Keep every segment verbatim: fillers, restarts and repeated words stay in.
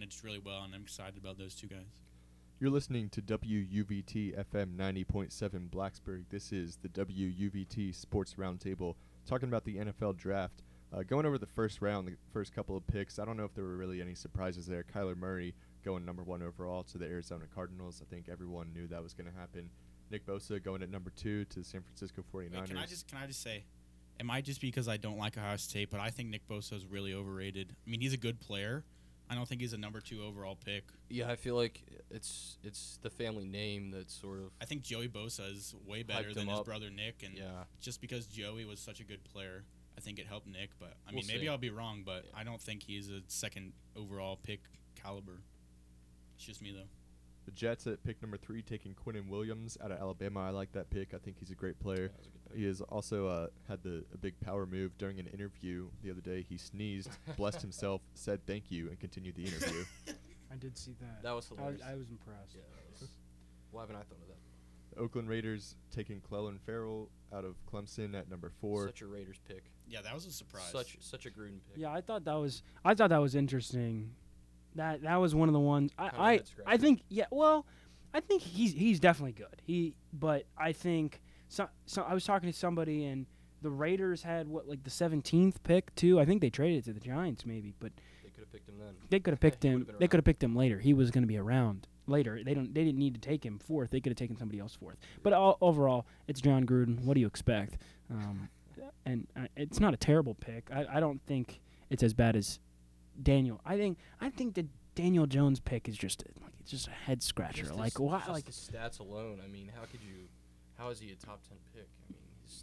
managed really well, and I'm excited about those two guys. You're listening to W U V T F M ninety point seven Blacksburg. This is the W U V T Sports Roundtable, talking about the N F L Draft. Uh, going over the first round, the first couple of picks, I don't know if there were really any surprises there. Kyler Murray going number one overall to the Arizona Cardinals. I think everyone knew that was going to happen. Nick Bosa going at number two to the San Francisco forty-niners. Wait, can I just can I just say, it might just be because I don't like Ohio State, but I think Nick Bosa is really overrated. I mean, he's a good player. I don't think he's a number two overall pick. Yeah, I feel like it's it's the family name that sort of. I think Joey Bosa is way better Hyped than him his up. brother Nick, and Yeah. just because Joey was such a good player, I think it helped Nick. But I We'll mean, maybe see. I'll be wrong, but Yeah. I don't think he's a second overall pick caliber. It's just me though. The Jets at pick number three, taking Quinnen Williams out of Alabama. I like that pick. I think he's a great player. Yeah, that was a good pick. He has also uh, had the a big power move during an interview the other day. He sneezed, blessed himself, said thank you, and continued the interview. I did see that. That was I was, hilarious. I was impressed. Yeah, that was, why haven't I thought of that? The Oakland Raiders taking Clellan Farrell out of Clemson at number four. Such a Raiders pick. Yeah, that was a surprise. Such such a Gruden pick. Yeah, I thought that was I thought that was interesting. That that was one of the ones I Kind of I, head-scratcher. I think yeah, well, I think he's he's definitely good. He but I think so, so I was talking to somebody and the Raiders had what like the seventeenth pick too. I think they traded it to the Giants maybe, but They could have picked him then. they could have picked He him. would've been They could around. have picked him later. He was going to be around later. They don't. They didn't need to take him fourth. They could have taken somebody else fourth. But all, overall, it's John Gruden. What do you expect? Um, and uh, it's not a terrible pick. I, I don't think it's as bad as Daniel. I think I think the Daniel Jones pick is just like it's just a head scratcher. Just Like his, why? just Like his stats alone. I mean, how could you? How is he a top ten pick? I mean, he's.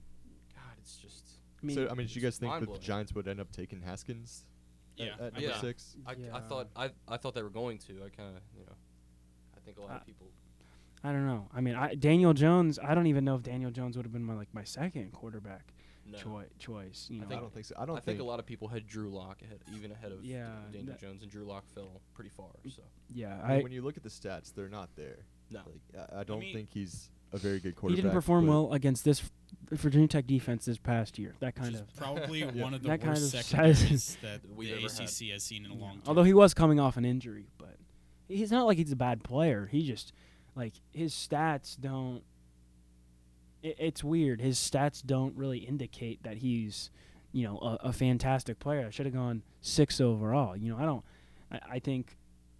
God, it's just. I mean, so, I mean, did you guys it's think that the mind-blowing. Giants would end up taking Haskins Yeah, at, at I number Yeah. six? I, yeah. I thought I I thought they were going to. I kind of you know. I think a lot Uh, of people. I don't know. I mean, I, Daniel Jones. I don't even know if Daniel Jones would have been my like my second quarterback No. choi- choice. You I know, I think- don't think so. I don't I think a lot of people had Drew Lock ahead, even ahead of Yeah, Daniel that- Jones, and Drew Lock fell pretty far. So yeah. I mean, I when you look at the stats, they're not there. no, Like, I, I don't mean- think he's a very good he quarterback. didn't perform but well against this f- Virginia Tech defense this past year. That Which kind is of. probably Yeah. one of the That kind worst of secondaries that we've the ever A C C has seen in a long time. Although he was coming off an injury, but he's not like he's a bad player. He just like his stats don't. It, it's weird. His stats don't really indicate that he's, you know, a, a fantastic player. I should have gone six overall. You know, I don't. I, I think.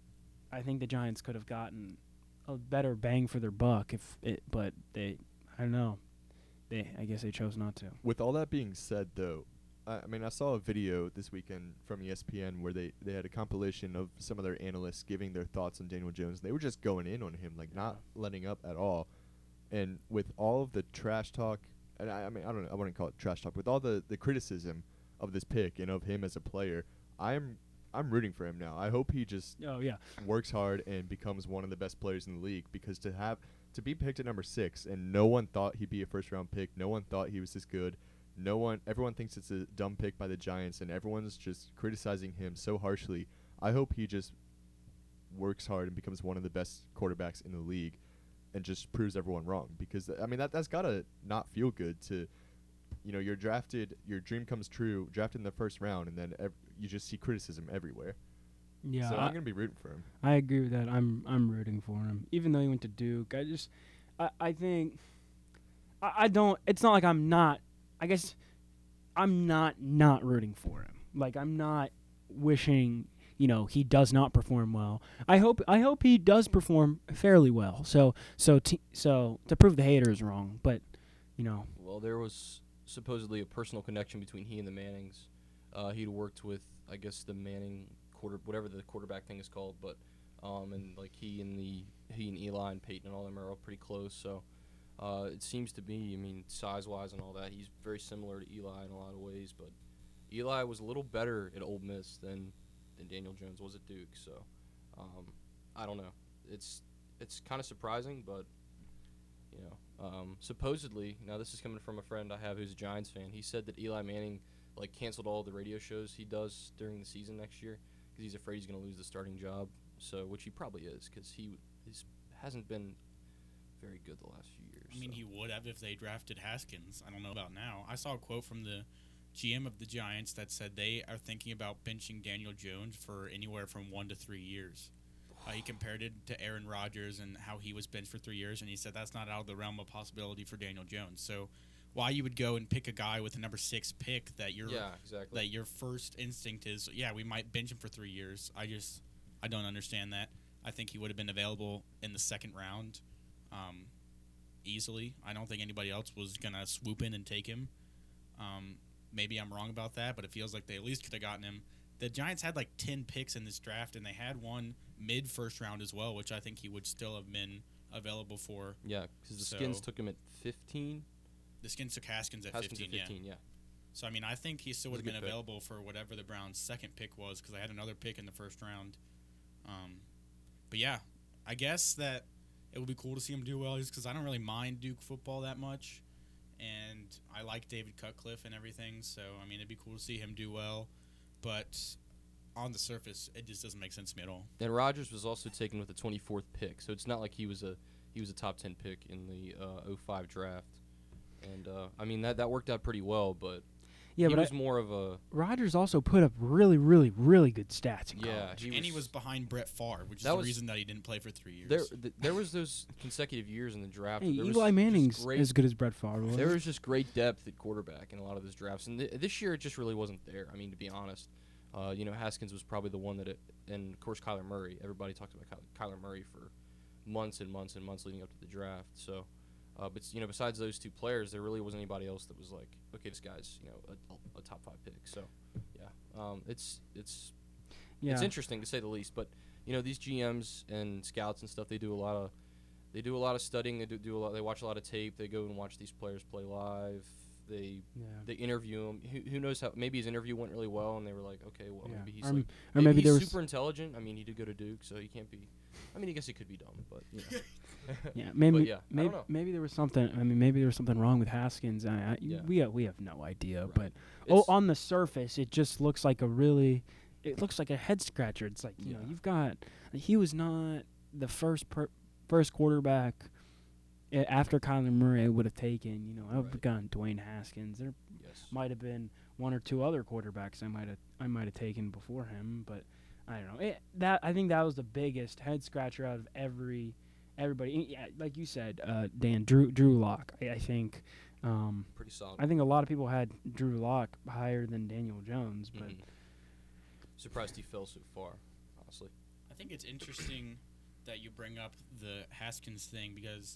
I think the Giants could have gotten a better bang for their buck if it, but they. I don't know. They. I guess they chose not to. With all that being said, though, I, I mean, I saw a video this weekend from E S P N where they, they had a compilation of some of their analysts giving their thoughts on Daniel Jones. They were just going in on him, like not letting up at all. And with all of the trash talk, and I, I mean, I don't know, I wouldn't call it trash talk. With all the, the criticism of this pick and of him as a player, I'm I'm rooting for him now. I hope he just Oh yeah. works hard and becomes one of the best players in the league, because to have to be picked at number six and no one thought he'd be a first round pick, no one thought he was this good, no one everyone thinks it's a dumb pick by the Giants and everyone's just criticizing him so harshly. I hope he just works hard and becomes one of the best quarterbacks in the league and just proves everyone wrong, because th- I mean that that's got to not feel good to, you know, you're drafted, your dream comes true, drafted in the first round, and then ev- you just see criticism everywhere. Yeah. so I- I'm going to be rooting for him. I agree with that. I'm I'm rooting for him, even though he went to Duke. I just, I I think, I, I don't. It's not like I'm not. I guess, I'm not not rooting for him. Like I'm not wishing. You know, he does not perform well. I hope I hope he does perform fairly well. So so t- so to prove the haters wrong, but you know, well, there was supposedly a personal connection between he and the Mannings. Uh, he'd worked with, I guess, the Manning quarter, whatever the quarterback thing is called, but um, and like he and the he and Eli and Peyton and all them are all pretty close. So uh, it seems to be, I mean, size wise and all that, he's very similar to Eli in a lot of ways. But Eli was a little better at Ole Miss than than Daniel Jones was at Duke. So um, I don't know. It's it's kind of surprising, but you know, um, supposedly, now this is coming from a friend I have who's a Giants fan. He said that Eli Manning like canceled all the radio shows he does during the season next year because he's afraid he's going to lose the starting job. So, which he probably is, because he he's, hasn't been very good the last few years. I mean, so. he would have if they drafted Haskins. I don't know about now. I saw a quote from the G M of the Giants that said they are thinking about benching Daniel Jones for anywhere from one to three years. Uh, he compared it to Aaron Rodgers and how he was benched for three years, and he said that's not out of the realm of possibility for Daniel Jones. So, why you would go and pick a guy with a number six pick that your Yeah, exactly. that your first instinct is, yeah, we might bench him for three years. I just I don't understand that. I think he would have been available in the second round, um, easily. I don't think anybody else was gonna swoop in and take him. Um, maybe I'm wrong about that, but it feels like they at least could have gotten him. The Giants had like ten picks in this draft, and they had one mid first round as well, which I think he would still have been available for. Yeah, because the So- Skins took him at fifteen. The Skins took Haskins at Haskins fifteen, at fifteen, yeah. yeah. So I mean, I think he still It was would a have been good pick. available for whatever the Browns' second pick was, because I had another pick in the first round. Um, but yeah, I guess that it would be cool to see him do well, just because I don't really mind Duke football that much, and I like David Cutcliffe and everything. So I mean, it'd be cool to see him do well, but on the surface, it just doesn't make sense to me at all. And Rodgers was also taken with the twenty-fourth pick, so it's not like he was a he was a top ten pick in the uh, oh five draft. And uh, I mean that that worked out pretty well, but Yeah, he but was I, more of a Rodgers also put up really, really, really good stats in yeah. college. He and he was behind Brett Favre, which is That the was- reason that he didn't play for three years. there. Th- there was those consecutive years in the draft. Hey, where there was Eli just Manning's great, as good as Brett Favre was. There was just great depth at quarterback in a lot of those drafts, and th- this year it just really wasn't there. I mean, to be honest, uh, you know, Haskins was probably the one that, it, and of course Kyler Murray. Everybody talked about Ky- Kyler Murray for months and months and months leading up to the draft. So, uh, but you know, besides those two players, there really wasn't anybody else that was like, okay, this guy's you know a, a top five pick. So, yeah, um, it's it's yeah. it's interesting to say the least. But you know, these G Ms and scouts and stuff, they do a lot of they do a lot of studying. They do, do a lot. They watch a lot of tape. They go and watch these players play live. They Yeah. they interview him. Who, who knows how? Maybe his interview went really well, and they were like, okay, well, Yeah. maybe he's Or, like, m- or maybe he's there was super intelligent. I mean, he did go to Duke, so he can't be. I mean, I guess he could be dumb, but you know. yeah maybe yeah, I maybe don't know. maybe there was something. I mean, maybe there was something wrong with Haskins. I, I, Yeah. We have, we have no idea, Right. but oh, It's- on the surface, it just looks like a really. It looks like a head scratcher. It's like you know Yeah. you've got. He was not the first per, first quarterback. a- After Kyler Murray, I would have taken. You know, I would have Right. gone Dwayne Haskins. There yes. might have been one or two other quarterbacks I might have I might have taken before him, but I don't know. It, that I think that was the biggest head scratcher out of every everybody. And yeah, like you said, uh, Dan, Drew Drew Lock. I, I think um, Pretty solid. I think a lot of people had Drew Lock higher than Daniel Jones, but Mhm. Surprised he fell so far, honestly. I think it's interesting that you bring up the Haskins thing, because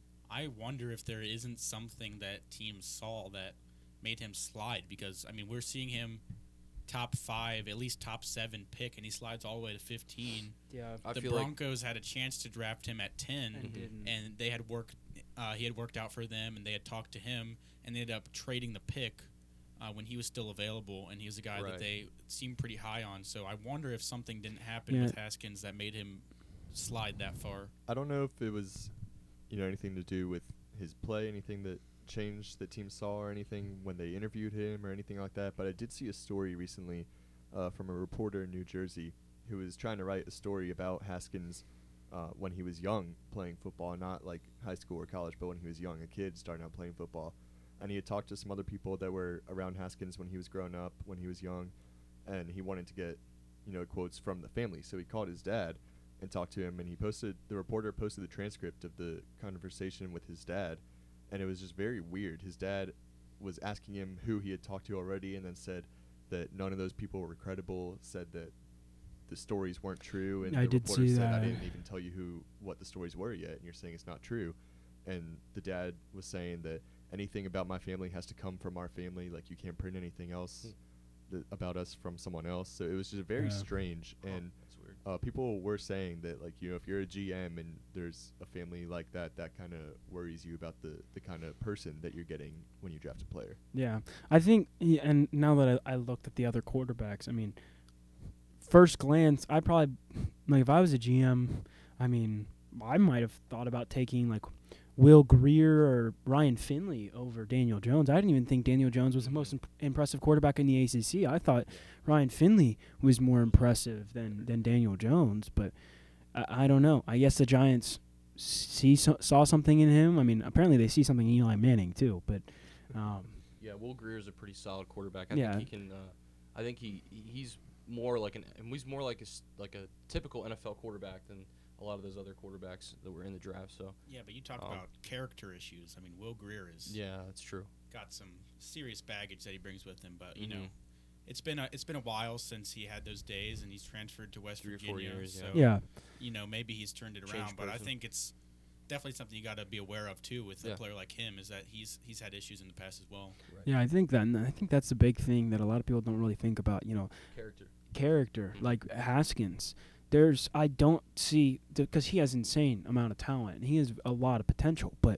I wonder if there isn't something that teams saw that made him slide, because, I mean, we're seeing him top five, at least top seven pick, and he slides all the way to fifteen. yeah, I the feel like Broncos had a chance to draft him at ten, and Mhm. didn't. and they had worked, uh, he had worked out for them, and they had talked to him, and they ended up trading the pick uh, when he was still available, and he was a guy Right. that they seemed pretty high on. So I wonder if something didn't happen Yeah. with Haskins that made him slide that far. I don't know if it was, you know, anything to do with his play, anything that changed that team saw, or anything when they interviewed him, or anything like that. But I did see a story recently uh, from a reporter in New Jersey who was trying to write a story about Haskins uh, when he was young playing football, not like high school or college, but when he was young, a kid starting out playing football. And he had talked to some other people that were around Haskins when he was growing up, when he was young, and he wanted to get, you know, quotes from the family. So he called his dad and talked to him, and he posted, the reporter posted the transcript of the conversation with his dad, and it was just very weird. His dad was asking him who he had talked to already, and then said that none of those people were credible, said that the stories weren't true, and I the did reporter see said, I that. didn't even tell you who what the stories were yet, and you're saying it's not true. And the dad was saying that anything about my family has to come from our family, like you can't print anything else th- about us from someone else. So it was just very Yeah. strange, Huh, and that's weird. uh, people were saying that, like, you know, if you're a G M and there's a family like that, that kind of worries you about the, the kind of person that you're getting when you draft a player. Yeah, I think, yeah, and now that I, I looked at the other quarterbacks, I mean, first glance, I probably, like, if I was a G M, I mean, I might have thought about taking, like, Will Greer or Ryan Finley over Daniel Jones. I didn't even think Daniel Jones was the most imp- impressive quarterback in the A C C. I thought Ryan Finley was more impressive than, than Daniel Jones, but I, I don't know. I guess the Giants see so, saw something in him. I mean, apparently they see something in Eli Manning, too, but... Um, Yeah, Will Greer is a pretty solid quarterback. I Yeah. think he can. Uh, I think he he's more like an he's more like a s- like a typical N F L quarterback than a lot of those other quarterbacks that were in the draft. So Yeah, but you talk Um, about character issues. I mean, Will Greer has yeah, that's true. got some serious baggage that he brings with him. But you know, Mhm. it's been a, it's been a while since he had those days, and he's transferred to West Three or Virginia. four years, so Yeah. you know, maybe he's turned it Changed around. But I person. think it's definitely something you got to be aware of too with Yeah. a player like him is that he's he's had issues in the past as well. Right. Yeah, I think that and I think that's the big thing that a lot of people don't really think about. You know, Character. character Mhm. like Haskins. There's I don't see because he has insane amount of talent and he has a lot of potential. But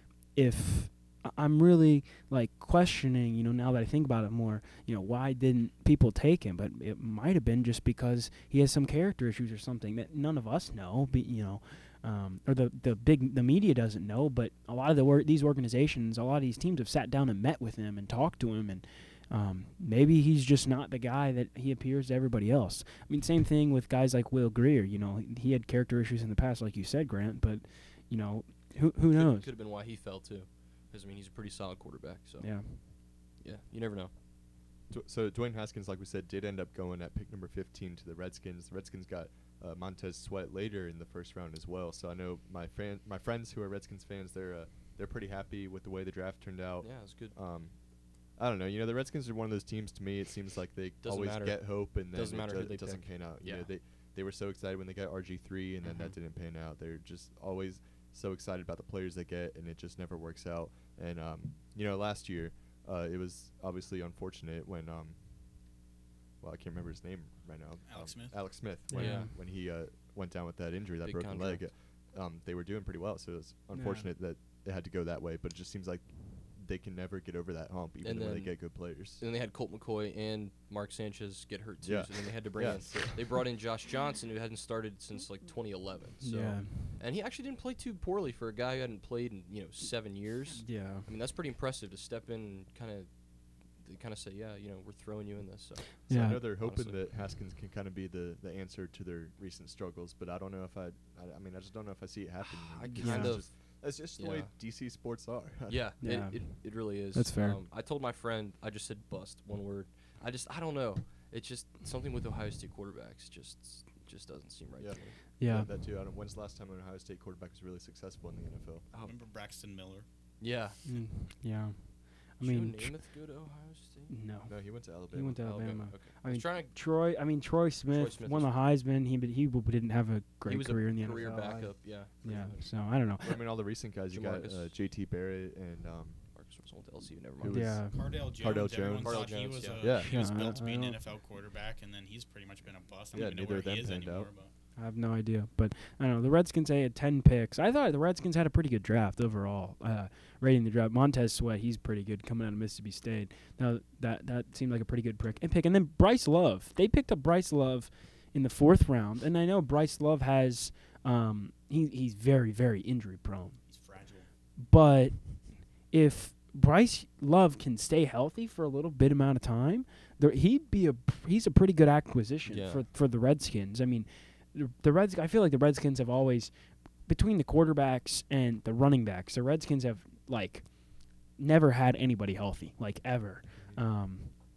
if I- I'm really like questioning, you know, now that I think about it more, you know, why didn't people take him? But it might have been just because he has some character issues or something that none of us know. But you know, um, or the the big the media doesn't know. But a lot of the wor- these organizations, a lot of these teams have sat down and met with him and talked to him and. Um, maybe he's just not the guy that he appears to everybody else. I mean, same thing with guys like Will Greer. You know, he, he had character issues in the past, like you said, Grant. But you know, who who knows? Could have been why he fell too, because I mean he's a pretty solid quarterback. So Yeah, yeah, you never know. Dw- So Dwayne Haskins, like we said, did end up going at pick number fifteen to the Redskins. The Redskins got uh, Montez Sweat later in the first round as well. So I know my fan, my friends who are Redskins fans, they're uh, they're pretty happy with the way the draft turned out. Yeah, it's good. Um, I don't know. You know, the Redskins are one of those teams. To me, it seems like they Doesn't always matter. get hope, and then Doesn't it, matter do- who they it doesn't pick. pan out. You Yeah. know, they they were so excited when they got R G three, and then that Mhm. didn't pan out. They're just always so excited about the players they get, and it just never works out. And um, you know, last year, uh, it was obviously unfortunate when um, well, I can't remember his name right now. Alex um, Smith? Alex Smith. Yeah. When, Yeah. when he uh, went down with that injury, that Big broken contract. leg. Um, they were doing pretty well, so it's unfortunate that it had to go that way. But it just seems like they can never get over that hump, even And when they then- get good players. And then they had Colt McCoy and Mark Sanchez get hurt too, Yeah. so then they had to bring Yeah. in. They brought in Josh Johnson, who hadn't started since like twenty eleven. So, yeah, and he actually didn't play too poorly for a guy who hadn't played in you know seven years. yeah. I mean that's pretty impressive to step in and kind of, kind of say, yeah, you know, we're throwing you in this. So So Yeah. I know they're hoping honestly. that Haskins can kind of be the, the answer to their recent struggles, but I don't know if I, I, I mean, I just don't know if I see it happening. I It's kind just- of- That's just the way yeah. D C sports are. yeah, Yeah. It, it it really is. That's fair. Um, I told my friend, I just said bust one word. I just I don't know. It's just something with Ohio State quarterbacks just just doesn't seem right Yeah. to me. Yeah. That too. I don't, when's the last time an Ohio State quarterback was really successful in the N F L? Oh, Remember Braxton Miller? yeah. Mm, yeah. I Joe mean, tr- Namath go to Ohio State? no. No, he went to Alabama. He went to Oh, okay, Alabama. okay. I I was mean, trying to Troy, I mean Troy Smith, Smith won was- the Heisman. He but he w- didn't have a he great was career a in the career N F L. I- backup, yeah. pretty Yeah, much. so I don't know. I mean, all the recent guys. You got uh, Jamarcus. J T Barrett and um, Marcus Russell went to L S U, never Who mind. was- Yeah, Cardell Jones. Cardale Everyone Jones. thought Cardale he Jones, was yeah. a, Yeah. he was Yeah, I- built to I be an don't- N F L quarterback, and then he's pretty much been a bust. I Yeah, don't even know neither where of them he is panned anymore. out. But I have no idea, but I don't know. The Redskins they had ten picks. I thought the Redskins had a pretty good draft overall. Uh, rating the draft, Montez Sweat, he's pretty good coming out of Mississippi State. Now that that seemed like a pretty good pick. And pick, and then Bryce Love. They picked up Bryce Love in the fourth round, and I know Bryce Love has um he he's very very injury prone. he's fragile. But if Bryce Love can stay healthy for a little bit amount of time, there, he'd be a he's a pretty good acquisition Yeah. for for the Redskins. I mean, the, the Reds. I feel like the Redskins have always between the quarterbacks and the running backs. The Redskins have like never had anybody healthy, like ever. Um,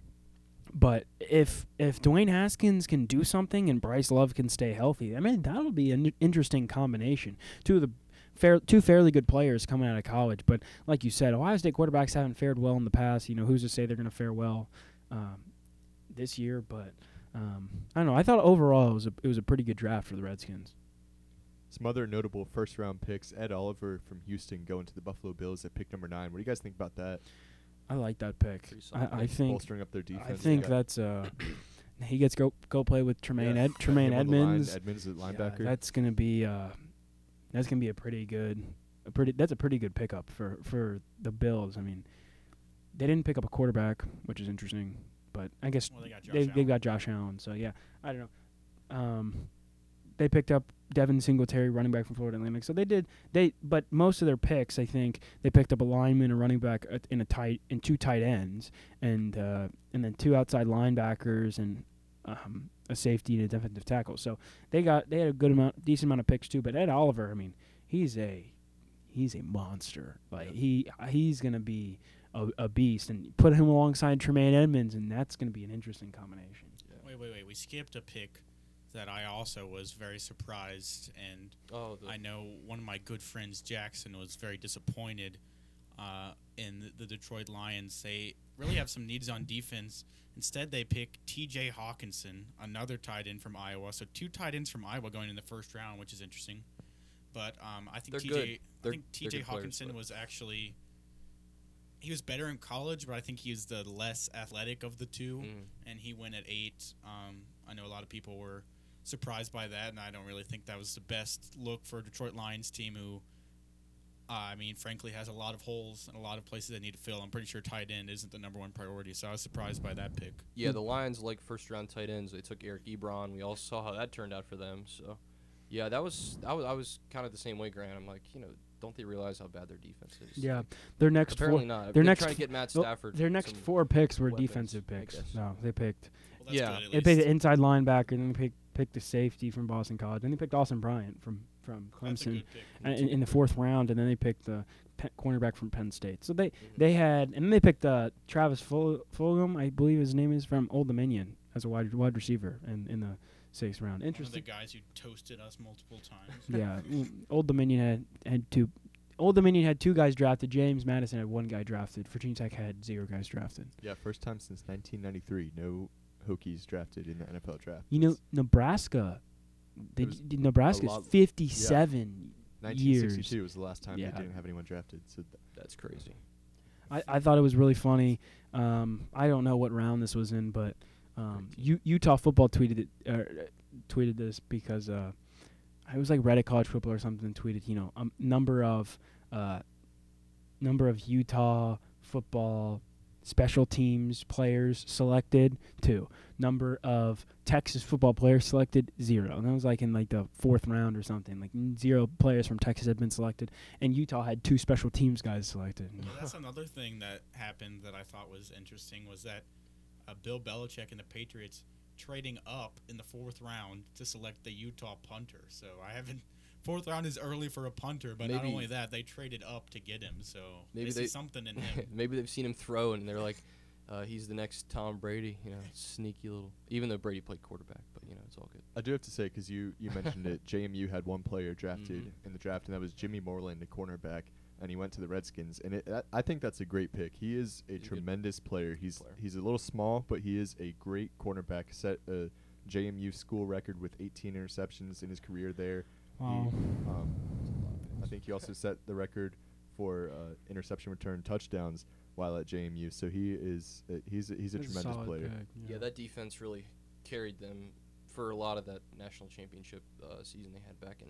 but if if Dwayne Haskins can do something and Bryce Love can stay healthy, I mean that'll be an interesting combination. Two of the fair, two fairly good players coming out of college, but like you said, Ohio State quarterbacks haven't fared well in the past. You know, who's to say they're going to fare well um, this year? But um, I don't know. I thought overall it was a it was a pretty good draft for the Redskins. some other notable first round picks. Ed Oliver from Houston going to the Buffalo Bills at pick number nine. What do you guys think about that? I like that pick. Pretty I, solid I pick. think Bolstering up their defense. I think Yeah. that's uh he gets go go play with Tremaine Yeah. Ed, Tremaine Him on the line, Edmonds. Edmonds at Yeah, linebacker. that's gonna be uh, that's gonna be a pretty good, a pretty that's a pretty good pickup for for the Bills. I mean, they didn't pick up a quarterback, which is interesting, but I guess Well, they got Josh they Allen. they got Josh Allen. So yeah, I don't know. Um, they picked up Devin Singletary, running back from Florida Atlantic. So they did they, but most of their picks, I think, they picked up a lineman, a running back, uh, in a tight, and two tight ends, and uh, and then two outside linebackers and um, a safety and a defensive tackle. So they got they had a good amount, decent amount of picks too. But Ed Oliver, I mean, he's a he's a monster. Like Yep. he he's gonna be a, a beast, and put him alongside Tremaine Edmonds, and that's going to be an interesting combination. Wait, wait, wait. We skipped a pick that I also was very surprised, and Oh, the I know one of my good friends, Jackson, was very disappointed uh, in the, the Detroit Lions. They really have some needs on defense. Instead, they pick T J Hawkinson, another tight end from Iowa. So two tight ends from Iowa going in the first round, which is interesting. But um, I think They're T J, good. I They're- think they're T J good players, Hawkinson but- was actually he was better in college, but I think he was the less athletic of the two, Mm. and he went at eight. Um, I know a lot of people were surprised by that, and I don't really think that was the best look for a Detroit Lions team who, uh, I mean, frankly, has a lot of holes and a lot of places they need to fill. I'm pretty sure tight end isn't the number one priority, so I was surprised by that pick. Yeah, the Lions like first round tight ends. They took Eric Ebron. We all saw how that turned out for them. So, yeah, that was I was I was kind of the same way, Grant. I'm like, you know, don't they realize how bad their defense is? Yeah, Like, their next apparently four, not. their They're next trying f- to get Matt well, Stafford. their next some four picks were weapons, defensive I picks. guess. No, they picked Well, that's Yeah. good, at they picked least. the inside linebacker, and then they picked picked the safety from Boston College, and they picked Austin Bryant from from That's a Clemson good pick. uh, in, in the fourth round, and then they picked the pe- cornerback from Penn State. So they Mhm. they had, and then they picked uh, Travis Ful- Fulgham, I believe his name is, from Old Dominion as a wide wide receiver, in in the sixth round. One of the Interesting. guys who toasted us multiple times. Yeah, mm, Old Dominion had had two. Old Dominion had two guys drafted. James Madison had one guy drafted. Virginia Tech had zero guys drafted. Yeah, first time since nineteen ninety-three, no Hokies drafted in the N F L draft. You know, It's Nebraska. They was d- Nebraska's lot- fifty-seven years. nineteen sixty-two was the last time Yeah. they didn't have anyone drafted. So th- That's crazy. I, I thought it was really funny. Um, I don't know what round this was in, but um, U- Utah football tweeted it, uh, tweeted this because uh, I was like Reddit College Football or something. Tweeted, you know, a um, number of uh, number of Utah football special teams players selected, two. Number of Texas football players selected, zero. And that was like in like the fourth round or something. Like n- zero players from Texas had been selected, and Utah had two special teams guys selected. Well, that's another thing that happened that I thought was interesting was that uh, Bill Belichick and the Patriots trading up in the fourth round to select the Utah punter. So I haven't. Fourth round is early for a punter, but not Maybe- only that, they traded up to get him. So Maybe they see they- something in him. Maybe they've seen him throw and they're like, uh, he's the next Tom Brady. You know, sneaky little. Even though Brady played quarterback, but you know, it's all good. I do have to say, because you, you mentioned it, J M U had one player drafted Mhm. in the draft, and that was Jimmy Moreland, a cornerback, and he went to the Redskins. And it, I, I think that's a great pick. He is a He's a good tremendous player. He's player. he's a little small, but he is a great cornerback. Set a J M U school record with eighteen interceptions in his career there. Wow. He, um, I think he also set the record for uh, interception return touchdowns while at J M U. So he is uh, he's a, he's a That's tremendous solid player. pick, Yeah. that defense really carried them for a lot of that national championship uh, season they had back in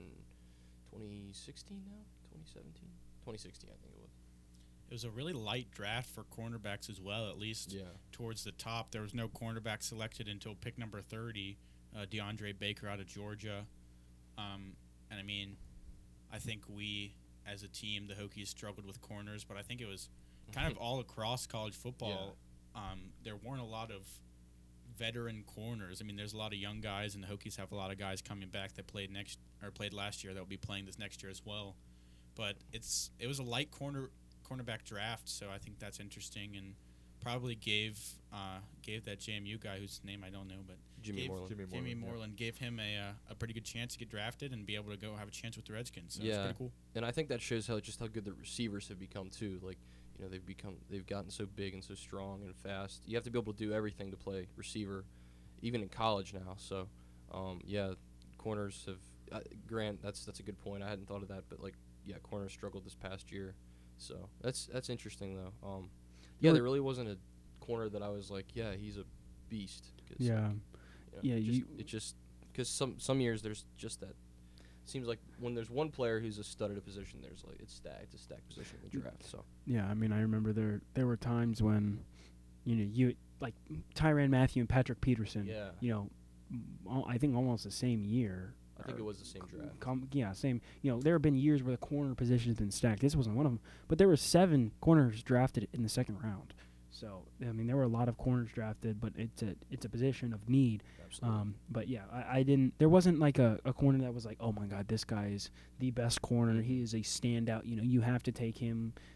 twenty sixteen now? twenty seventeen? twenty sixteen, I think it was. It was a really light draft for cornerbacks as well, at least Yeah. towards the top. There was no cornerback selected until pick number thirty, uh, DeAndre Baker out of Georgia. Um, and I mean, I think we, as a team, the Hokies struggled with corners, but I think it was kind of all across college football. Um, there weren't a lot of veteran corners. I mean, there's a lot of young guys, and the Hokies have a lot of guys coming back that played next or played last year that will be playing this next year as well. But it's it was a light corner cornerback draft, so I think that's interesting and probably gave uh, gave that J M U guy whose name I don't know, but Jimmy gave Moreland. Jimmy Jimmy Moreland, yeah. Moreland gave him a uh, a pretty good chance to get drafted and be able to go have a chance with the Redskins. So it's Yeah. pretty cool. And I think that shows how just how good the receivers have become too. Like, you know, they've become they've gotten so big and so strong and fast. You have to be able to do everything to play receiver, even in college now. So, um, yeah, corners have. Uh, Grant, that's that's a good point. I hadn't thought of that, but like, yeah, corners struggled this past year. So that's that's interesting though. Um, yeah, You're- there really wasn't a corner that I was like, yeah, he's a beast. 'Cause, like, Yeah. you know, Yeah, just, you- it just because some some years there's just that. Seems like when there's one player who's a stud at a position, there's like it's stacked, it's a stacked position in the draft. So Yeah, I mean, I remember there there were times when, you know, you like Tyrann Mathieu and Patrick Peterson. yeah, You know, m- al- I think almost the same year. I think or it was the same c- draft. Com- yeah, same. You know, there have been years where the corner position has been stacked. This wasn't one of them, but there were seven corners drafted in the second round. So I mean, there were a lot of corners drafted, but it's a it's a position of need. Absolutely. Um, but yeah, I, I didn't. There wasn't like a, a corner that was like, oh my god, this guy is the best corner. He is a standout. You know, you have to take him.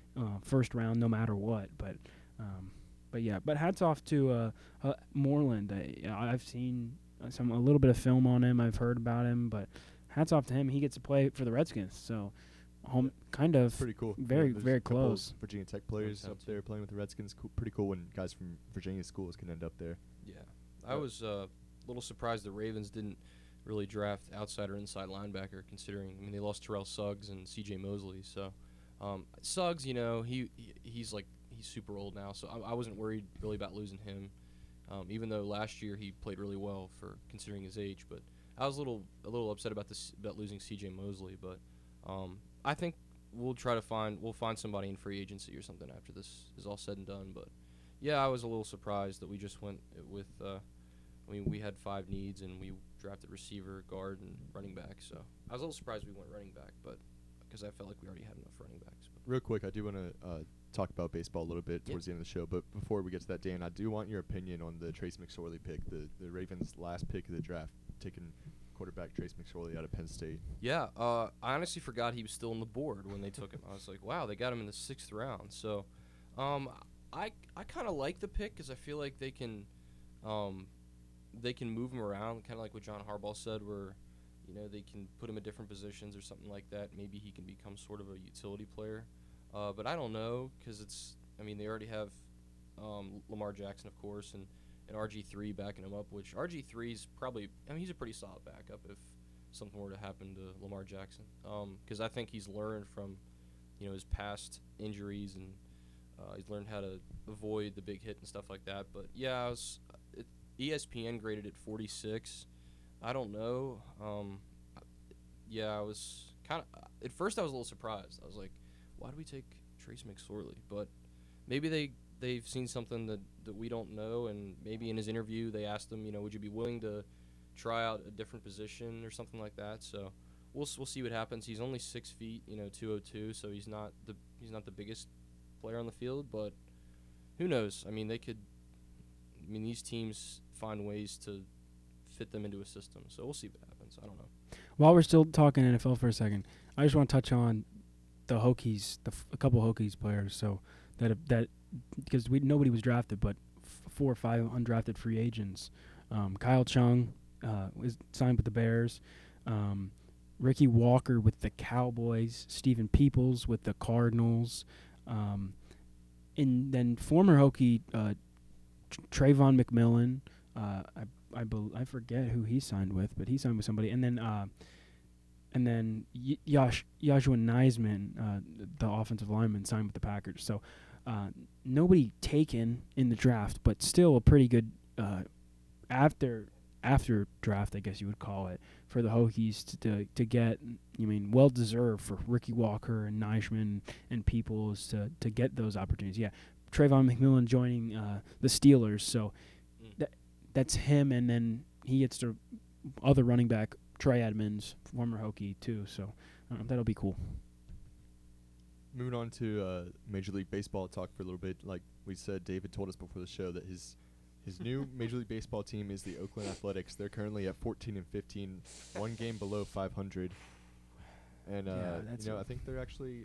uh, first round no matter what. But um, but yeah, but hats off to uh, uh, Moreland. I, I've seen some a little bit of film on him. I've heard about him, but hats off to him. He gets to play for the Redskins, so home kind of Pretty cool. very Yeah, there's very a couple close. Virginia Tech players Downtown up there playing with the Redskins. Cool, pretty cool when guys from Virginia schools can end up there. Yeah, I was uh, a little surprised the Ravens didn't really draft outside or inside linebacker, considering I mean they lost Terrell Suggs and C J Mosley. So um, Suggs, you know, he, he he's like he's super old now, so I, I wasn't worried really about losing him. Um, even though last year he played really well for considering his age, but I was a little a little upset about this about losing C J Mosley. But um, I think we'll try to find we'll find somebody in free agency or something after this is all said and done. But yeah, I was a little surprised that we just went with. Uh, I mean, we had five needs and we drafted receiver, guard, and running back. So I was a little surprised we went running back, but because I felt like we already had enough running backs. But Real quick, I do want to uh, talk about baseball a little bit Yeah. towards the end of the show. But before we get to that, Dan, I do want your opinion on the Trace McSorley pick, the the Ravens' last pick of the draft, taking quarterback Trace McSorley out of Penn State. yeah, uh, I honestly forgot he was still on the board when they took him. I was like, wow, they got him in the sixth round. So um, I I kind of like the pick because I feel like they can um, they can move him around, kind of like what John Harbaugh said, where you know they can put him in different positions or something like that. Maybe he can become sort of a utility player. Uh, but I don't know because it's I mean they already have um, Lamar Jackson, of course, and, and R G three backing him up, which R G three is probably I mean he's a pretty solid backup if something were to happen to Lamar Jackson, because I think he's learned from you know his past injuries and uh, he's learned how to avoid the big hit and stuff like that. But yeah, I was, it, E S P N graded it forty-six. I don't know. Um, yeah, I was kind of at first I was a little surprised. I was like, why do we take Trace McSorley? But maybe they they've seen something that, that we don't know, and maybe in his interview they asked him, you know, would you be willing to try out a different position or something like that? So we'll we'll see what happens. He's only six feet, you know, two oh two, so he's not the he's not the biggest player on the field, but who knows? I mean, they could. I mean, these teams find ways to fit them into a system, so we'll see what happens. I don't know. While we're still talking N F L for a second, I just want to touch on the Hokies, the f- a couple Hokies players. So that that because we nobody was drafted, but f- four or five undrafted free agents. Um, Kyle Chung uh, was signed with the Bears. Um, Ricky Walker with the Cowboys. Stephen Peoples with the Cardinals. Um, and then former Hokie uh, Tr- Trayvon McMillan. Uh, I I, bel I forget who he signed with, but he signed with somebody. And then uh, and then y- Yash Yashua Neisman, uh, the offensive lineman, signed with the Packers. So uh, nobody taken in the draft, but still a pretty good uh, after after draft, I guess you would call it, for the Hokies to to, to get. You mean well deserved for Ricky Walker and Neisman and Peoples to to get those opportunities. Yeah, Trayvon McMillan joining uh, the Steelers. So Mm. that that's him, and then he gets to other running back Trey Edmonds, former Hokie too. So uh, that'll be cool. Moving on to uh, Major League Baseball talk for a little bit. Like we said, David told us before the show that his his new Major League Baseball team is the Oakland Athletics. They're currently at fourteen and fifteen, one game below five hundred. And uh, Yeah, that's you know, a- I think they're actually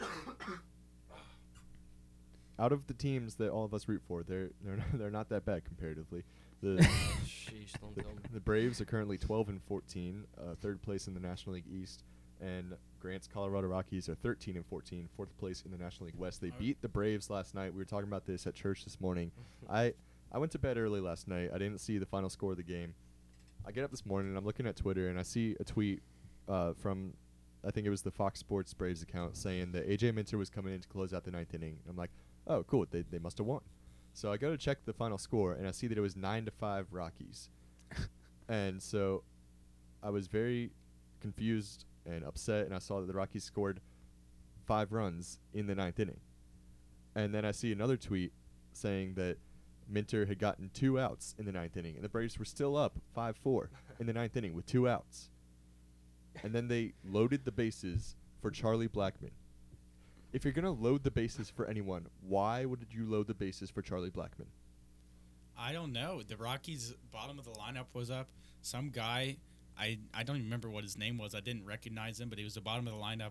out of the teams that all of us root for. They're they're not, they're not that bad comparatively. The Sheesh, don't the, tell me. the Braves are currently twelve and fourteen, uh, third place in the National League East, and Grant's Colorado Rockies are thirteen and fourteen, fourth place in the National League West. They Alright. beat the Braves last night. We were talking about this at church this morning. I I went to bed early last night. I didn't see the final score of the game. I get up this morning and I'm looking at Twitter and I see a tweet uh, from I think it was the Fox Sports Braves account saying that A J Minter was coming in to close out the ninth inning. I'm like, oh, cool. They they must have won. So I go to check the final score and I see that it was nine to five Rockies. And so I was very confused and upset, and I saw that the Rockies scored five runs in the ninth inning. And then I see another tweet saying that Minter had gotten two outs in the ninth inning, and the Braves were still up five four in the ninth inning with two outs. And then they loaded the bases for Charlie Blackmon. If you're going to load the bases for anyone, why would you load the bases for Charlie Blackmon? I don't know. The Rockies' bottom of the lineup was up. Some guy, I I don't even remember what his name was. I didn't recognize him, but he was the bottom of the lineup.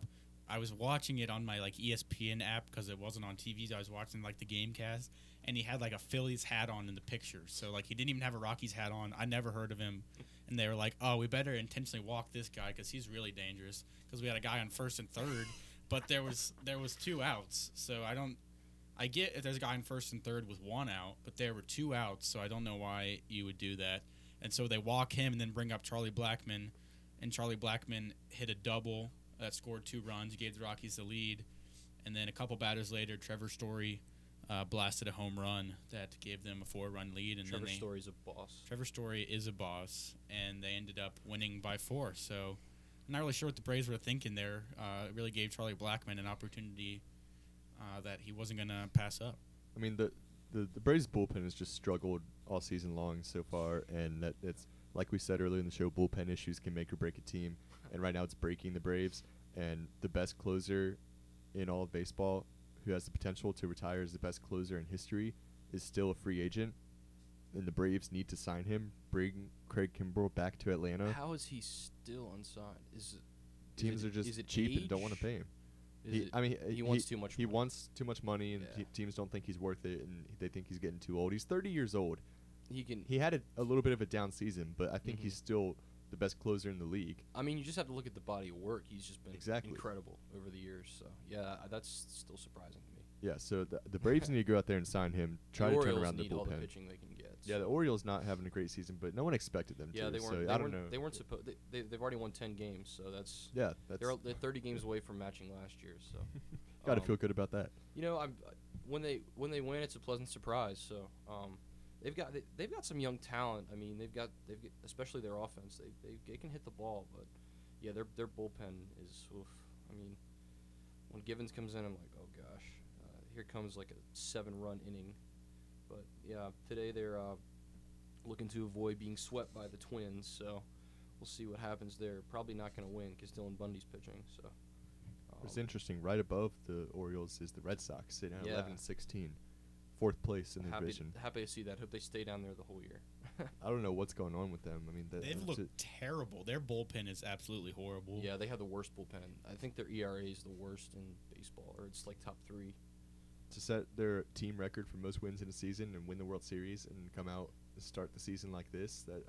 I was watching it on my like E S P N app because it wasn't on T V. So I was watching like the game cast, and he had like a Phillies hat on in the picture. So like he didn't even have a Rockies hat on. I never heard of him, and they were like, "Oh, we better intentionally walk this guy because he's really dangerous." Because we had a guy on first and third, but there was there was two outs. So I don't. I get if there's a guy in first and third with one out, but there were two outs, so I don't know why you would do that. And so they walk him and then bring up Charlie Blackmon, and Charlie Blackmon hit a double that scored two runs, gave the Rockies the lead, and then a couple batters later, Trevor Story uh, blasted a home run that gave them a four-run lead. And Trevor then they, Story's a boss. Trevor Story is a boss, and they ended up winning by four. So I'm not really sure what the Braves were thinking there. Uh, it really gave Charlie Blackmon an opportunity uh, that he wasn't going to pass up. I mean, the, the the Braves bullpen has just struggled all season long so far, and that it's like we said earlier in the show, bullpen issues can make or break a team, and right now it's breaking the Braves. And the best closer in all of baseball, who has the potential to retire as the best closer in history, is still a free agent, and the Braves need to sign him, bring Craig Kimbrell back to Atlanta. How is he still unsigned? Is it, Teams is it, are just is it cheap age? and don't want to pay him. Is He, it, I mean, he wants too much He money. wants too much money, and Yeah. he, teams don't think he's worth it, and they think he's getting too old. He's thirty years old. He can. He had a, a little bit of a down season, but I think Mhm. he's still the best closer in the league. I mean, you just have to look at the body of work. He's just been Exactly. incredible over the years. So yeah, that's still surprising to me. Yeah, so the, the Braves need to go out there and sign him, try the to Orioles turn around the need all the bullpen. pitching they can get. Yeah, the so- Orioles not having a great season, but no one expected them Yeah, to. they weren't. so they I don't weren't, know. They weren't supposed. They, they they've already won ten games, so that's yeah, that's they're they're thirty games away from matching last year. So got to um, feel good about that. You know, I'm when they when they win, it's a pleasant surprise. So um, they've got they, they've got some young talent. I mean, they've got they've got, especially their offense. They, they they can hit the ball, but yeah, their their bullpen is. Oof. I mean, when Givens comes in, I'm like, oh gosh, uh, here comes like a seven-run inning. But yeah, today they're uh, looking to avoid being swept by the Twins. So we'll see what happens there. Probably not going to win because Dylan Bundy's pitching. So. It's um, interesting. Right above the Orioles is the Red Sox, sitting at Yeah. eleven and sixteen, fourth place in the happy, division. happy to see that. Hope they stay down there the whole year. I don't know what's going on with them. I mean, the, They've to- looked terrible. Their bullpen is absolutely horrible. Yeah, they have the worst bullpen. I think their E R A is the worst in baseball, or it's like top three. to set their team record for most wins in a season and win the World Series and come out and start the season like this. That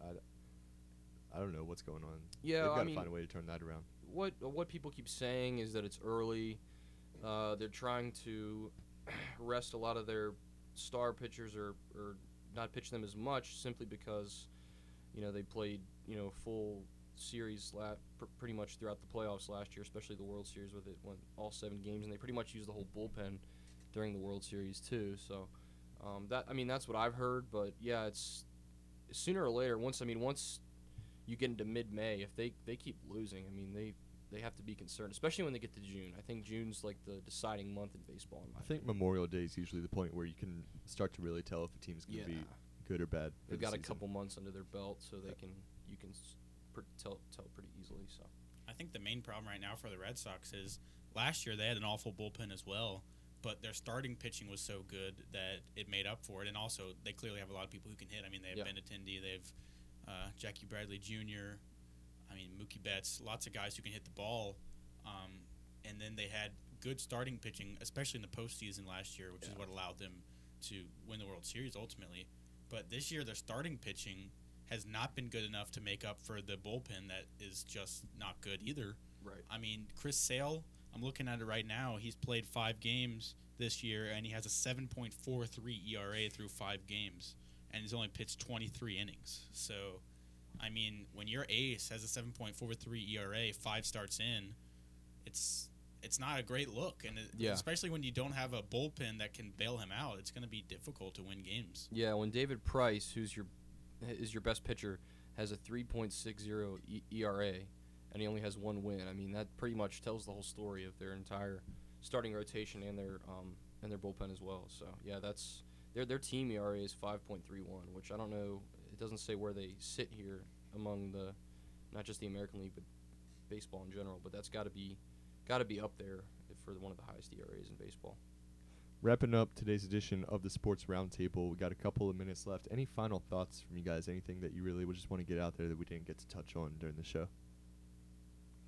I, I don't know what's going on. Yeah, They've got I to mean, find a way to turn that around. what what people keep saying is that it's early. Uh, they're trying to rest a lot of their star pitchers, or or not pitch them as much, simply because, you know, they played you know full series la- pr- pretty much throughout the playoffs last year, especially the World Series, with it went all seven games, and they pretty much used the whole bullpen during the World Series too. So um, that I mean that's what I've heard, but yeah, it's sooner or later. Once I mean once you get into mid-May, if they they keep losing, I mean they they have to be concerned, especially when they get to June. I think June's like the deciding month in baseball. In my I think opinion. Memorial Day is usually the point where you can start to really tell if a team's going to yeah, be good or bad. for they've the got a season. couple months under their belt, so they Yeah. can you can s- pr- tell tell pretty easily. So I think the main problem right now for the Red Sox is last year they had an awful bullpen as well, but their starting pitching was so good that it made up for it. And also, they clearly have a lot of people who can hit. I mean, they have Yeah. Benintendi, they have uh, Jackie Bradley Junior I mean, Mookie Betts, lots of guys who can hit the ball. Um, and then they had good starting pitching, especially in the postseason last year, which is Yeah. what allowed them to win the World Series ultimately. But this year, their starting pitching has not been good enough to make up for the bullpen that is just not good either. right. I mean, Chris Sale, I'm looking at it right now. He's played five games this year, and he has a seven point four three E R A through five games, and he's only pitched twenty-three innings. So, I mean, when your ace has a seven point four three E R A, five starts in, it's it's not a great look, and it, Yeah. especially when you don't have a bullpen that can bail him out, it's going to be difficult to win games. Yeah, when David Price, who's your is your best pitcher, has a three point six zero e- ERA, and he only has one win. I mean, that pretty much tells the whole story of their entire starting rotation and their um and their bullpen as well. So yeah, that's their their team E R A is five point three one, which I don't know. It doesn't say where they sit here among the, not just the American League, but baseball in general. But that's got to be got to be up there for one of the highest E R As in baseball. Wrapping up today's edition of the Sports Roundtable, we got a couple of minutes left. Any final thoughts from you guys? Anything that you really would just want to get out there that we didn't get to touch on during the show?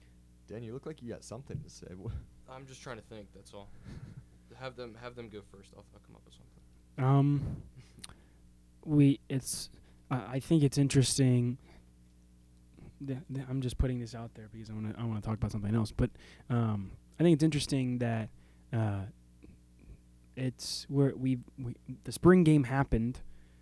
Dan, you look like you got something to say. I'm just trying to think. That's all. Have them have them go first. I'll, I'll come up with something. Um, we it's I I think it's interesting. Th- th- I'm just putting this out there because I want to I want to talk about something else. But um, I think it's interesting that uh, it's where we we the spring game happened,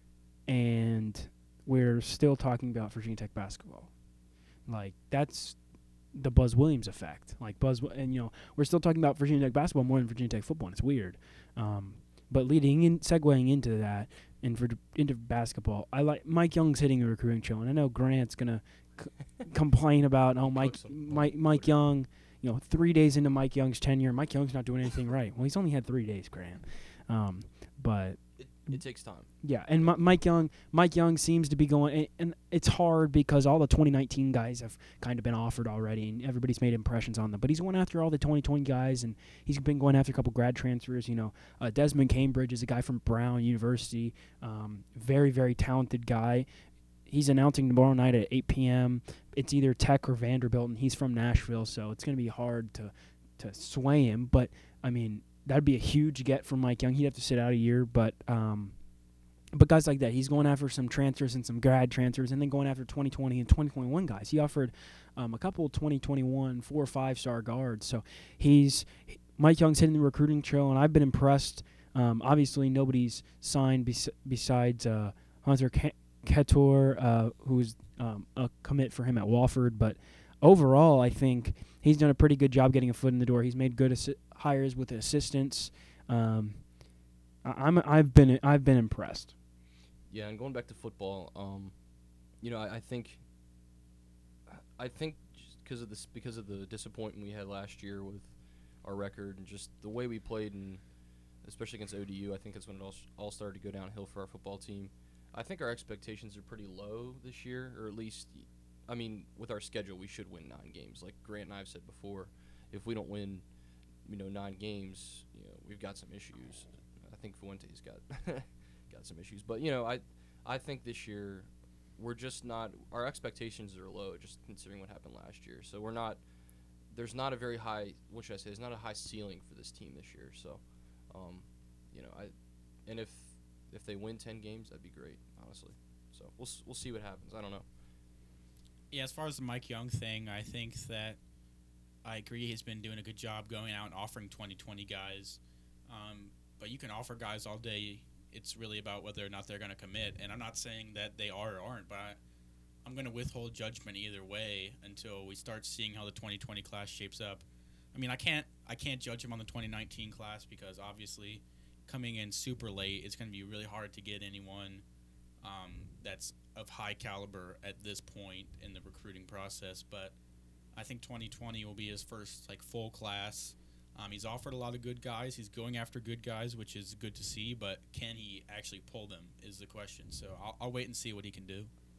and we're still talking about Virginia Tech basketball. Like that's the Buzz Williams effect. Like Buzz, and you know, we're still talking about Virginia Tech basketball more than Virginia Tech football. And it's weird. Um, but leading in, segueing into that, and for into basketball, I like Mike Young's hitting a recruiting trail, and I know Grant's gonna c- complain about oh Mike Mike Mike Young. You know, three days into Mike Young's tenure, Mike Young's not doing anything right. Well, he's only had three days, Grant. Um, but It, it takes time. yeah, and M- Mike Young, Mike Young seems to be going, and, and it's hard because all the twenty nineteen guys have kind of been offered already, and everybody's made impressions on them. But he's going after all the twenty twenty guys, and he's been going after a couple grad transfers. You know, uh, Desmond Cambridge is a guy from Brown University, um, very very talented guy. He's announcing tomorrow night at eight p.m. It's either Tech or Vanderbilt, and he's from Nashville, so it's going to be hard to to sway him. But I mean, that'd be a huge get from Mike Young. He'd have to sit out a year, but um, but guys like that, he's going after some transfers and some grad transfers, and then going after twenty twenty and twenty twenty-one guys. He offered um, a couple twenty twenty-one four or five star guards. So he's he, Mike Young's hitting the recruiting trail, and I've been impressed. Um, obviously, nobody's signed bes- besides uh, Hunter Ke- Ketor, uh, who's um, a commit for him at Wofford, but overall, I think he's done a pretty good job getting a foot in the door. He's made good assi- hires with assistants. Um, I- I'm I've been I've been impressed. Yeah, and going back to football, um, you know, I, I think, I think because of this, because of the disappointment we had last year with our record and just the way we played, and especially against O D U, I think that's when it all sh- all started to go downhill for our football team. I think our expectations are pretty low this year, or at least, I mean, with our schedule, we should win nine games. Like Grant and I have said before, if we don't win, you know, nine games, you know, we've got some issues. I think Fuente's got got some issues, but you know, I I think this year we're just not. Our expectations are low, just considering what happened last year. So we're not. There's not a very high. What should I say? There's not a high ceiling for this team this year. So, um, you know, I, and if if they win ten games, that'd be great, honestly. So we'll s- we'll see what happens. I don't know. Yeah, as far as the Mike Young thing, I think that I agree he's been doing a good job going out and offering twenty twenty guys. Um, but you can offer guys all day. It's really about whether or not they're going to commit. And I'm not saying that they are or aren't, but I, I'm going to withhold judgment either way until we start seeing how the twenty twenty class shapes up. I mean, I can't I can't judge him on the twenty nineteen class because obviously coming in super late, it's going to be really hard to get anyone um, that's of high caliber at this point in the recruiting process. But I think twenty twenty will be his first like full class. Um, he's offered a lot of good guys. He's going after good guys, which is good to see. But can he actually pull them is the question. So I'll, I'll wait and see what he can do.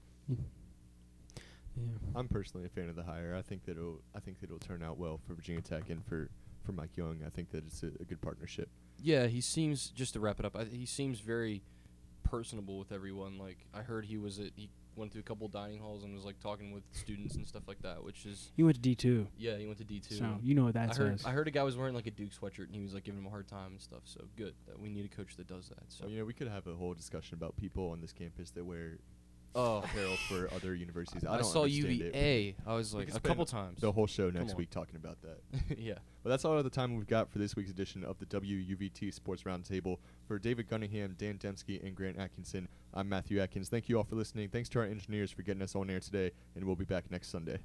Yeah. I'm personally a fan of the hire. I think that it'll I think that it'll turn out well for Virginia Tech and for, for Mike Young. I think that it's a, a good partnership. Yeah, he seems, just to wrap it up, I, he seems very personable with everyone. Like, I heard he was at, he went through a couple dining halls and was, like, talking with students and stuff like that, which is, He went to D two, yeah, he went to D two. so you know what that I heard, says. I heard a guy was wearing, like, a Duke sweatshirt, and he was, like, giving him a hard time and stuff, so good. That we need a coach that does that, so. So you know, we could have a whole discussion about people on this campus that wear Oh, apparel for other universities. I, I, don't saw understand U V it. A. I was We like, could a spend couple times. The whole show next on. week talking about that. Yeah. Well, that's all the time we've got for this week's edition of the W U V T Sports Roundtable. For David Gunningham, Dan Dembski, and Grant Atkinson, I'm Matthew Atkins. Thank you all for listening. Thanks to our engineers for getting us on air today, and we'll be back next Sunday.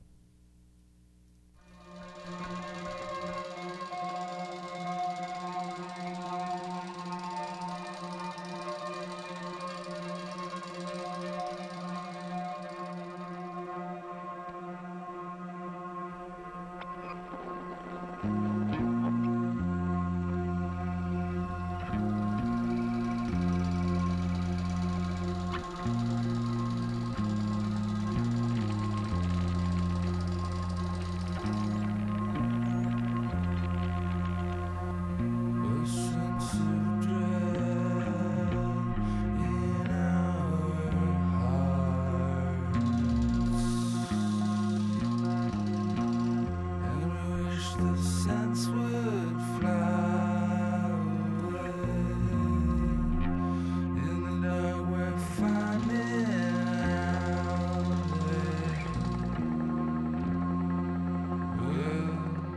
And the sense would fly away. In the dark we're finding our way. We'll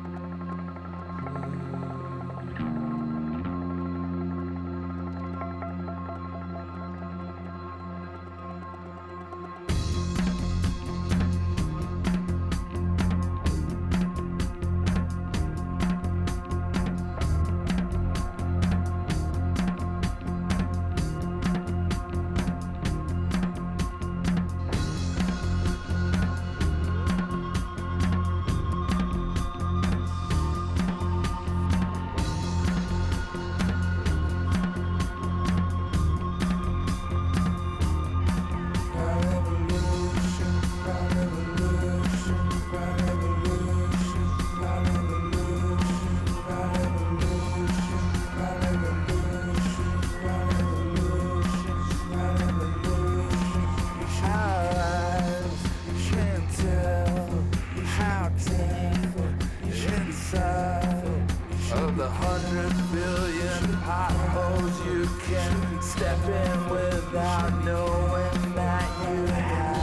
of the hundred billion potholes you can step in without knowing that you have.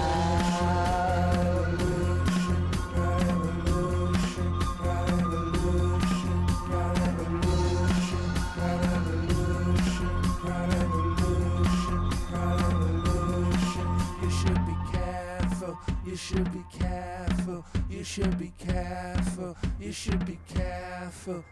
Revolution, revolution, revolution, revolution, revolution, revolution. You should be careful, you should be careful, you should be careful, you should be careful.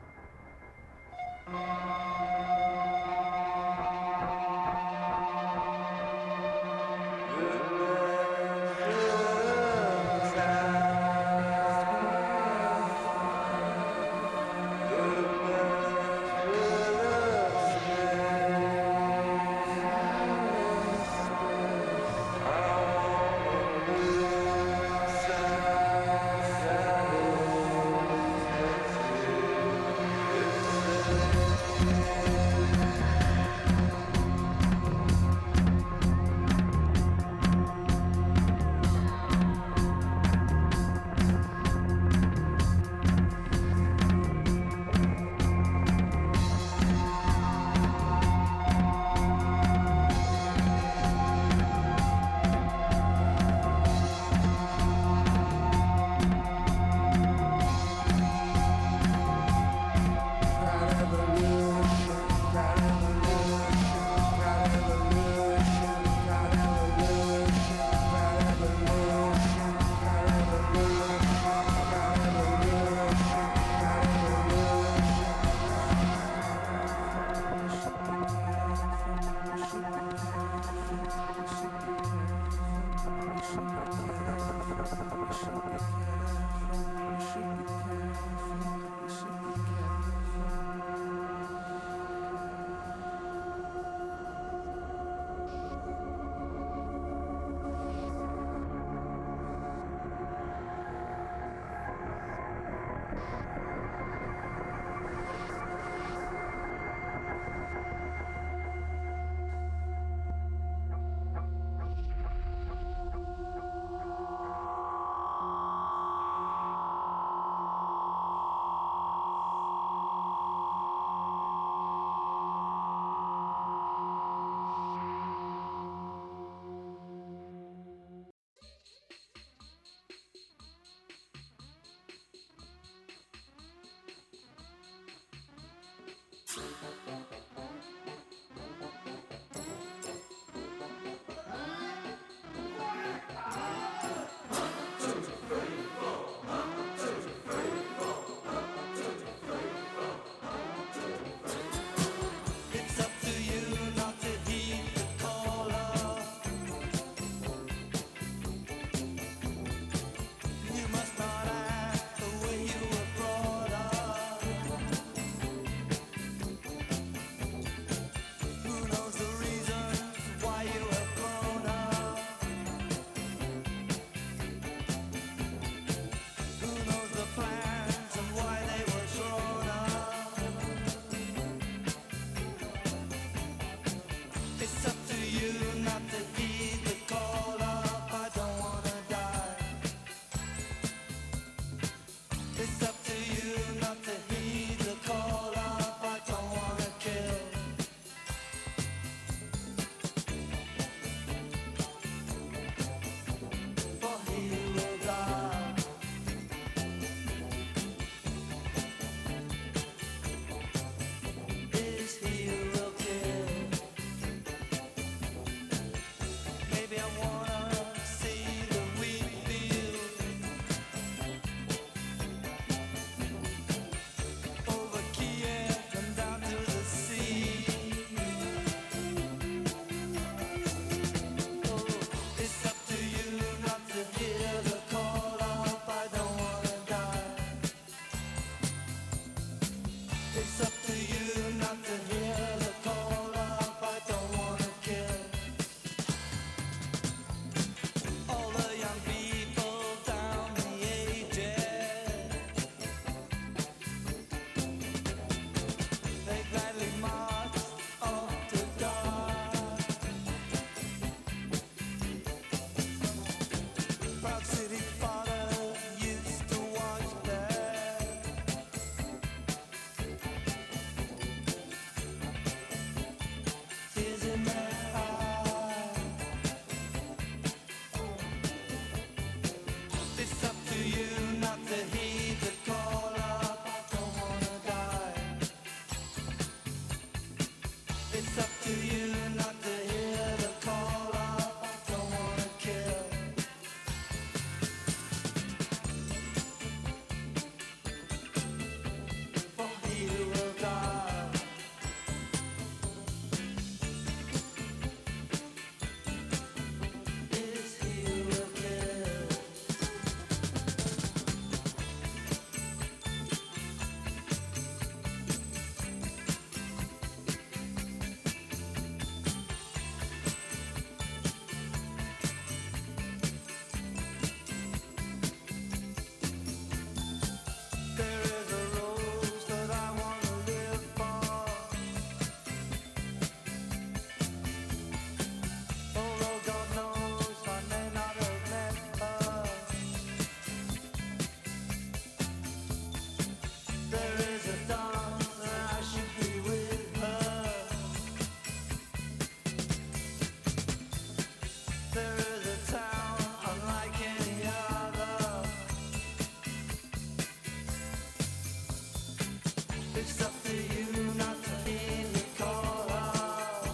It's up to you not to be the caller.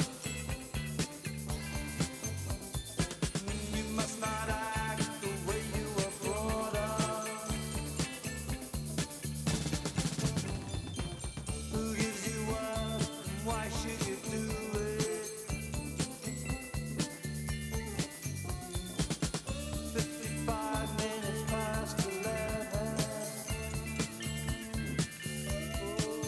You must not act the way you were brought up. Who gives you up? Why should you do it? Fifty-five minutes past eleven. Oh.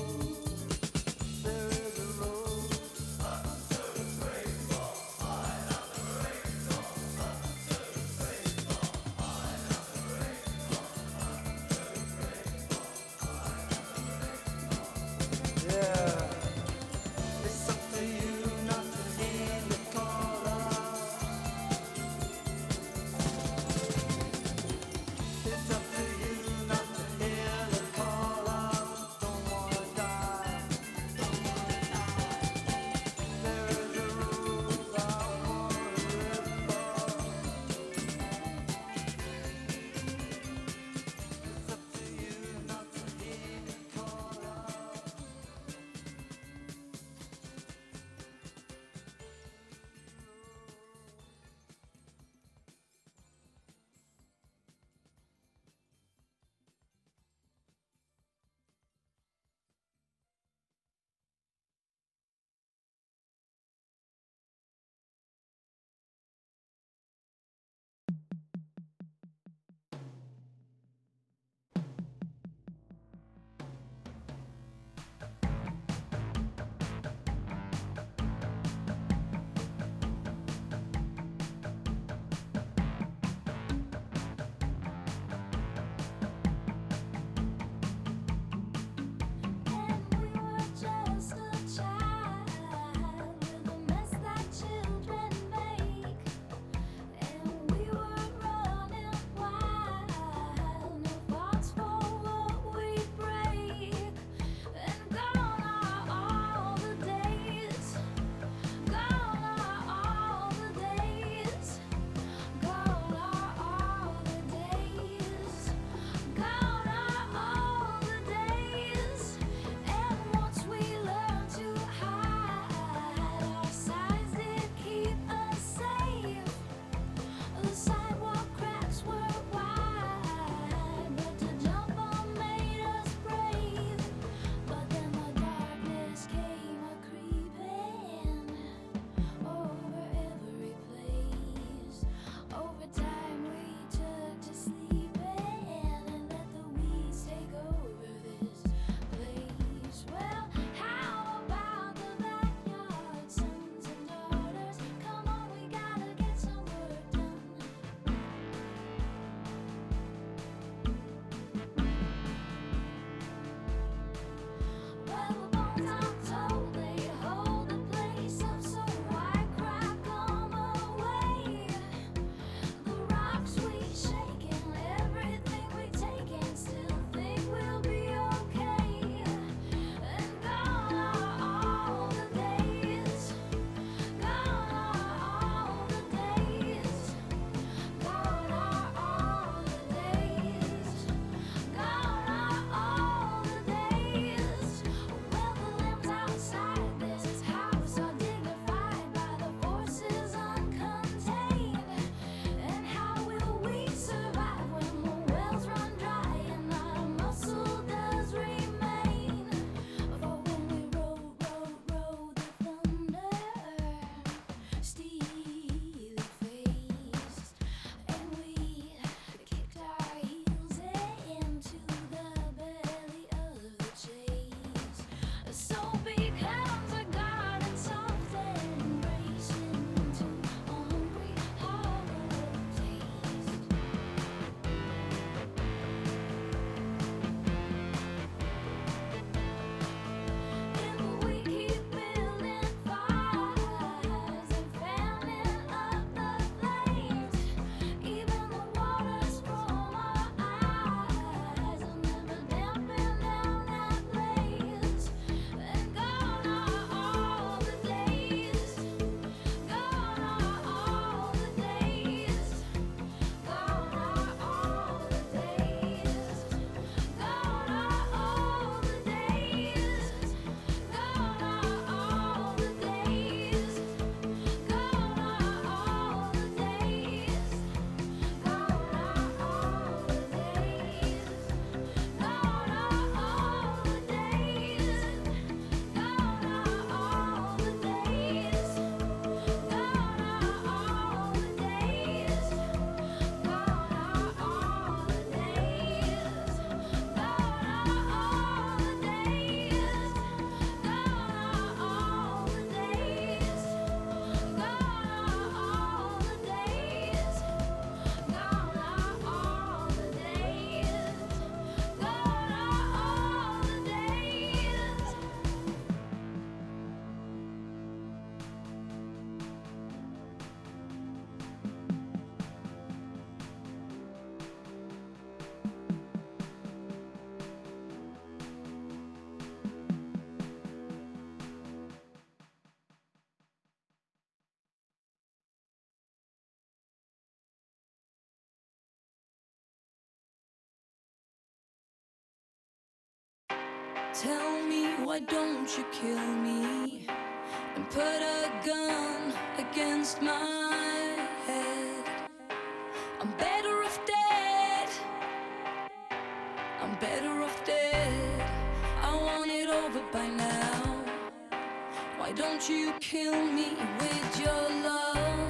Tell me, why don't you kill me and put a gun against my head? I'm better off dead. I'm better off dead. I want it over by now. Why don't you kill me with your love?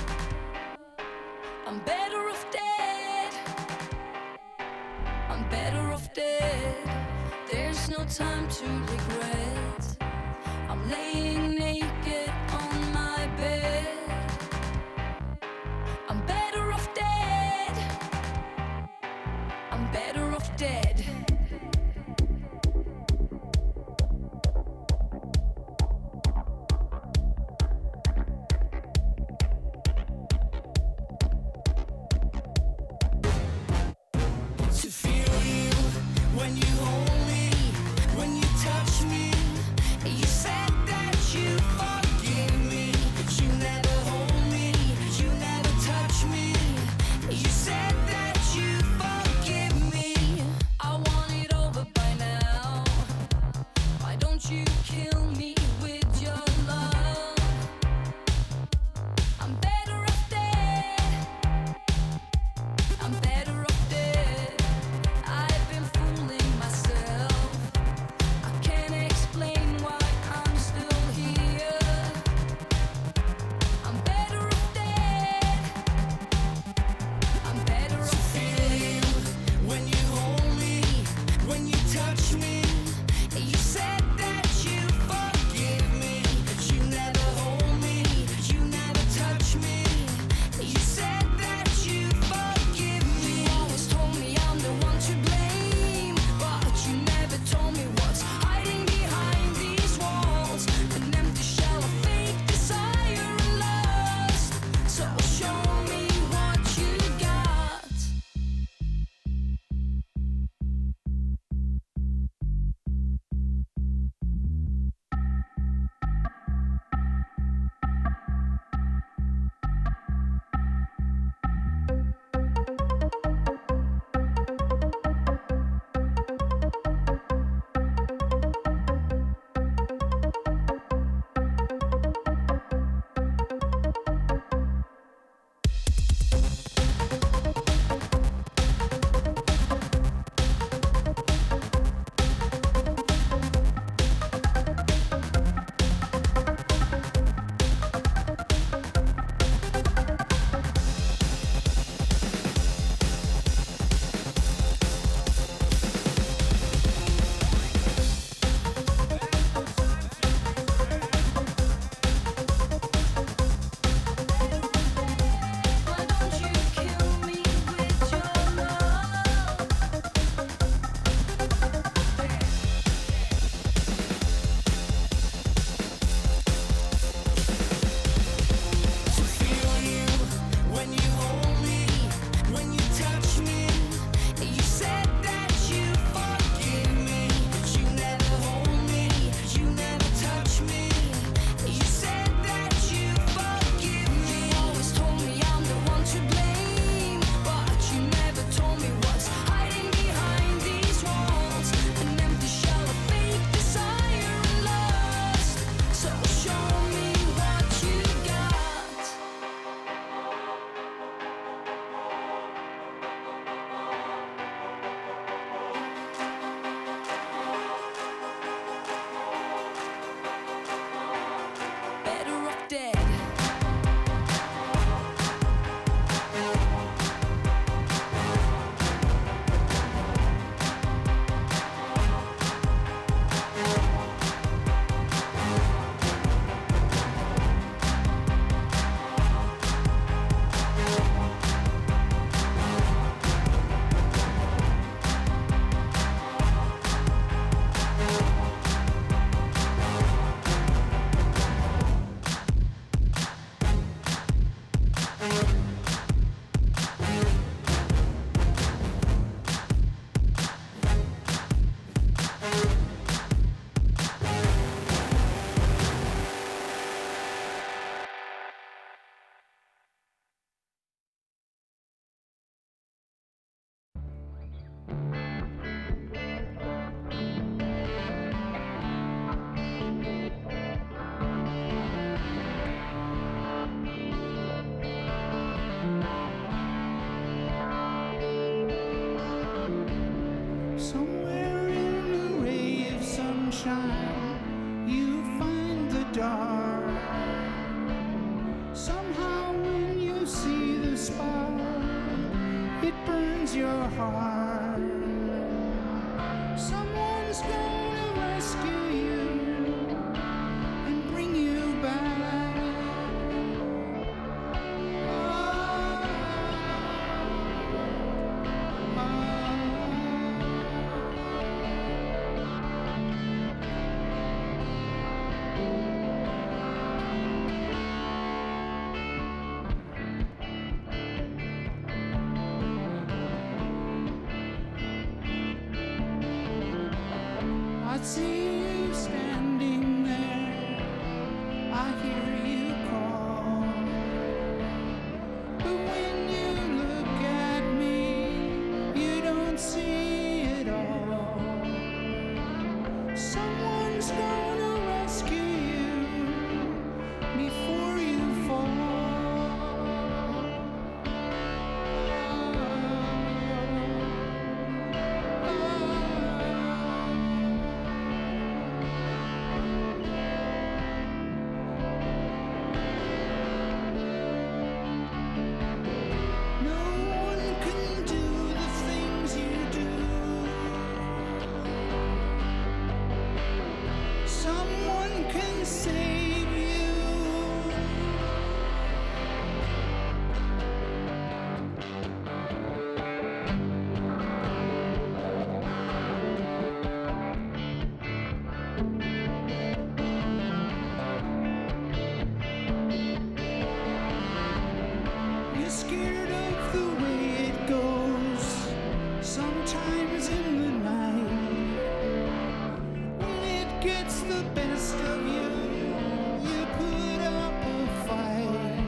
I'm better off dead. I'm better off dead. There's no time to regret. I'm laying naked on my bed. I'm better off dead. I'm better off dead. To feel you when you hold me, when you touch me, you said that you see you standing there. I hear you call. But when you look at me, you don't see it all. Someone's gonna rescue you before you fall. No one can do the things you do. Someone can save you. You're scared of the way it goes. Sometimes in the night, when it gets the best of you, you put up a fight.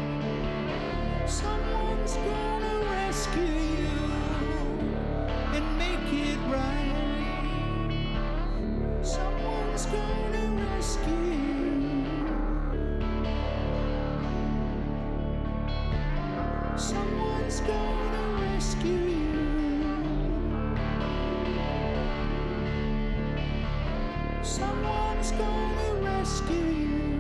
Someone's gonna rescue you and make it right. Someone's gonna rescue you. Someone's gonna rescue you. Someone's gonna rescue you.